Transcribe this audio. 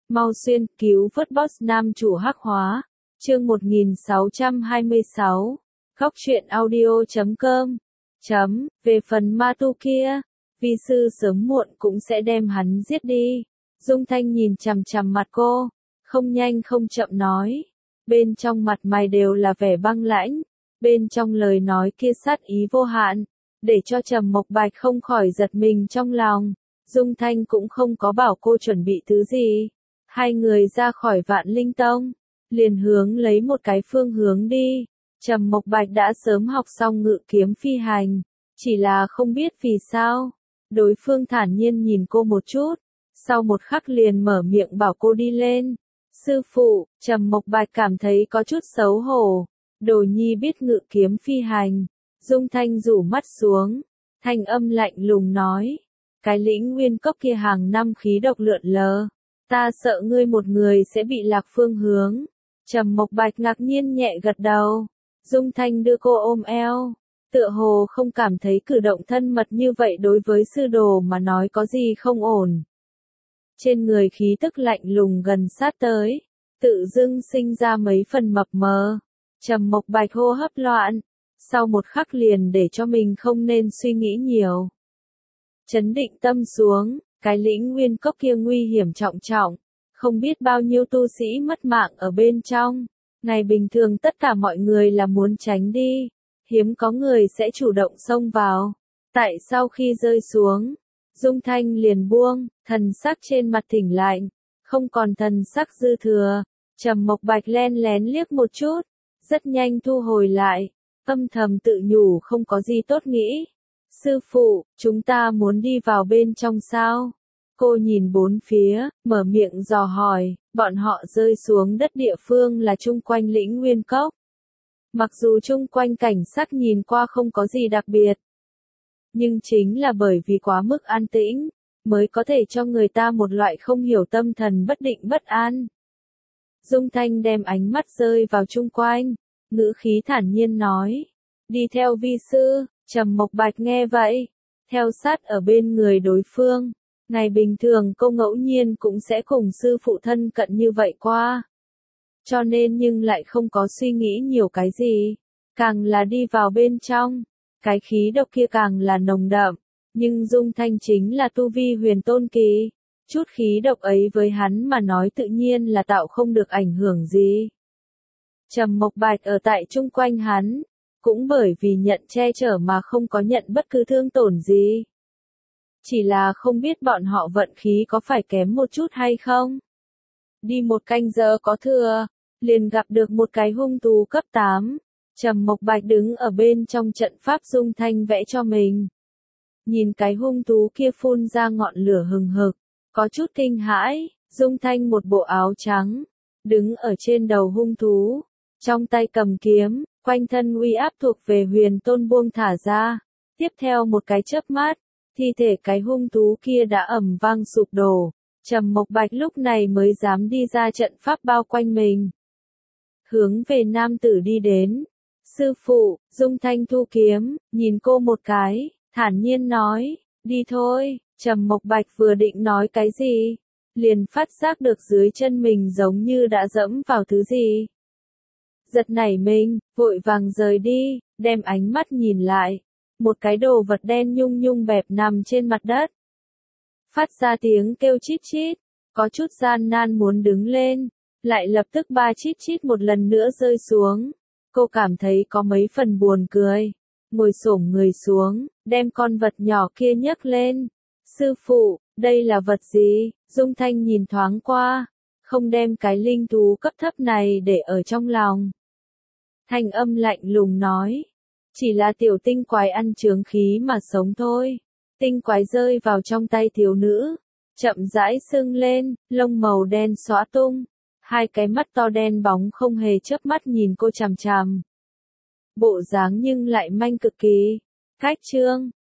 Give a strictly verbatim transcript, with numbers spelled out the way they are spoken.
Mau xuyên cứu vớt boss nam chủ hắc hóa. Chương một nghìn sáu trăm hai mươi sáu. Góc truyện audio chấm com. Chấm, về phần ma tu kia, vi sư sớm muộn cũng sẽ đem hắn giết đi. Dung Thanh nhìn chằm chằm mặt cô, không nhanh không chậm nói. Bên trong mặt mày đều là vẻ băng lãnh, bên trong lời nói kia sát ý vô hạn, để cho Trầm Mộc Bạch không khỏi giật mình trong lòng. Dung Thanh cũng không có bảo cô chuẩn bị thứ gì. Hai người ra khỏi Vạn Linh Tông, liền hướng lấy một cái phương hướng đi. Trầm Mộc Bạch đã sớm học xong ngự kiếm phi hành, chỉ là không biết vì sao. Đối phương thản nhiên nhìn cô một chút, sau một khắc liền mở miệng bảo cô đi lên. Sư phụ, Trầm Mộc Bạch cảm thấy có chút xấu hổ. Đồ nhi biết ngự kiếm phi hành. Dung Thanh rủ mắt xuống, thanh âm lạnh lùng nói. Cái lĩnh nguyên cốc kia hàng năm khí độc lượn lờ. Ta sợ ngươi một người sẽ bị lạc phương hướng. Trầm Mộc Bạch ngạc nhiên nhẹ gật đầu. Dung Thanh đưa cô ôm eo. Tựa hồ không cảm thấy cử động thân mật như vậy đối với sư đồ mà nói có gì không ổn. Trên người khí tức lạnh lùng gần sát tới, tự dưng sinh ra mấy phần mập mờ. Trầm Mộc Bạch hô hấp loạn, sau một khắc liền để cho mình không nên suy nghĩ nhiều. Chấn định tâm xuống, cái lĩnh nguyên cốc kia nguy hiểm trọng trọng, không biết bao nhiêu tu sĩ mất mạng ở bên trong. Ngày bình thường tất cả mọi người là muốn tránh đi, hiếm có người sẽ chủ động xông vào. Tại sau khi rơi xuống, Dung Thanh liền buông, thần sắc trên mặt thỉnh lạnh, không còn thần sắc dư thừa. Trầm Mộc Bạch len lén liếc một chút, rất nhanh thu hồi lại, âm thầm tự nhủ không có gì tốt nghĩ. Sư phụ, chúng ta muốn đi vào bên trong sao? Cô nhìn bốn phía, mở miệng dò hỏi. Bọn họ rơi xuống đất địa phương là chung quanh lĩnh nguyên cốc. Mặc dù chung quanh cảnh sắc nhìn qua không có gì đặc biệt, nhưng chính là bởi vì quá mức an tĩnh, mới có thể cho người ta một loại không hiểu tâm thần bất định bất an. Dung Thanh đem ánh mắt rơi vào chung quanh, ngữ khí thản nhiên nói. Đi theo vi sư. Trầm Mộc Bạch nghe vậy, theo sát ở bên người đối phương. Ngày bình thường cô ngẫu nhiên cũng sẽ cùng sư phụ thân cận như vậy qua. Cho nên nhưng lại không có suy nghĩ nhiều cái gì. Càng là đi vào bên trong, cái khí độc kia càng là nồng đậm. Nhưng Dung Thanh chính là tu vi huyền tôn kỳ. Chút khí độc ấy với hắn mà nói tự nhiên là tạo không được ảnh hưởng gì. Trầm Mộc Bạch ở tại chung quanh hắn, cũng bởi vì nhận che chở mà không có nhận bất cứ thương tổn gì. Chỉ là không biết bọn họ vận khí có phải kém một chút hay không. Đi một canh giờ có thừa, liền gặp được một cái hung thú cấp tám. Trầm Mộc Bạch đứng ở bên trong trận pháp Dung Thanh vẽ cho mình. Nhìn cái hung thú kia phun ra ngọn lửa hừng hực, có chút kinh hãi. Dung Thanh một bộ áo trắng, đứng ở trên đầu hung thú, trong tay cầm kiếm, quanh thân uy áp thuộc về huyền tôn buông thả ra. Tiếp theo một cái chớp mắt, thi thể cái hung thú kia đã ầm vang sụp đổ. Trầm Mộc Bạch lúc này mới dám đi ra trận pháp bao quanh mình. Hướng về nam tử đi đến. Sư phụ, Dung Thanh thu kiếm, nhìn cô một cái, thản nhiên nói, đi thôi. Trầm Mộc Bạch vừa định nói cái gì, liền phát giác được dưới chân mình giống như đã dẫm vào thứ gì. Giật nảy mình, vội vàng rời đi, đem ánh mắt nhìn lại. Một cái đồ vật đen nhung nhung bẹp nằm trên mặt đất. Phát ra tiếng kêu chít chít, có chút gian nan muốn đứng lên, lại lập tức ba chít chít một lần nữa rơi xuống. Cô cảm thấy có mấy phần buồn cười, ngồi xổm người xuống, đem con vật nhỏ kia nhấc lên. Sư phụ, đây là vật gì? Dung Thanh nhìn thoáng qua, không đem cái linh thú cấp thấp này để ở trong lòng. Thanh âm lạnh lùng nói, chỉ là tiểu tinh quái ăn chướng khí mà sống thôi. Tinh quái rơi vào trong tay thiếu nữ, chậm rãi sưng lên, lông màu đen xõa tung, hai cái mắt to đen bóng không hề chớp mắt nhìn cô chằm chằm. Bộ dáng nhưng lại manh cực kỳ. Cách chương